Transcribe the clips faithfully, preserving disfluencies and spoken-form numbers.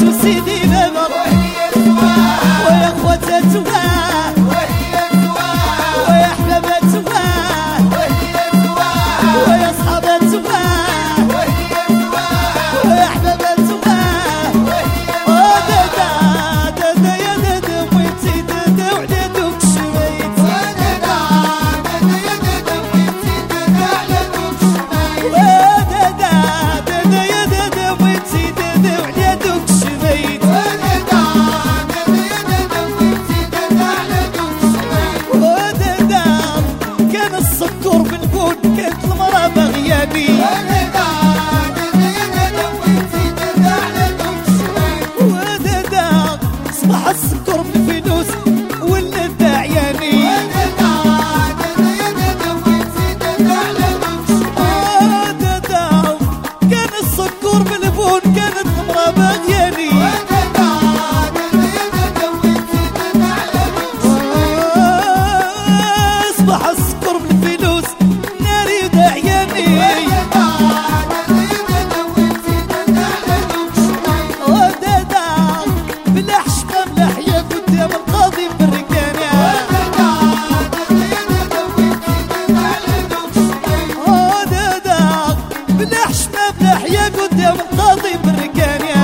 وسيدي بابا ويا اخواتها تواه ويا احبابها تواه ويا اصحابها تواه ويا احبابها تواه او دادا دادا يا دادا وانتي دادا وعلى دوك شريت دادا يا دادا وانتي دادا على دوك شريت دادا دادا يا دادا وانتي دادا وعلى دوك شريت دادا يا دادا وانتي دادا على دوك شريت ودادا كان السكر بالبون كانت المرا باغياني ودادا يا دادا وانتي دادا على دوك شريت ودادا صبح السكر بالفلوس ولا داعياني ودادا يا دادا وانتي دادا على دوك شريت ودادا كان السكر بالبون كانت المرا باغياني ودادا يا دادا وانتي دادا على دوك شريت صبح السكر بالفلوس ناري داعياني ودادا بلا حشمة ملاحية قدام القاضي بالركانة ودادا بلا حشمة ملاحية قدام القاضي بالركانة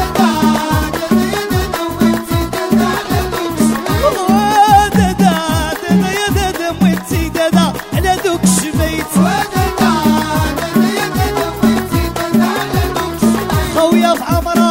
ودادا دادا يا دادا وانتي دادا على دوك شبيت خويا في عمرها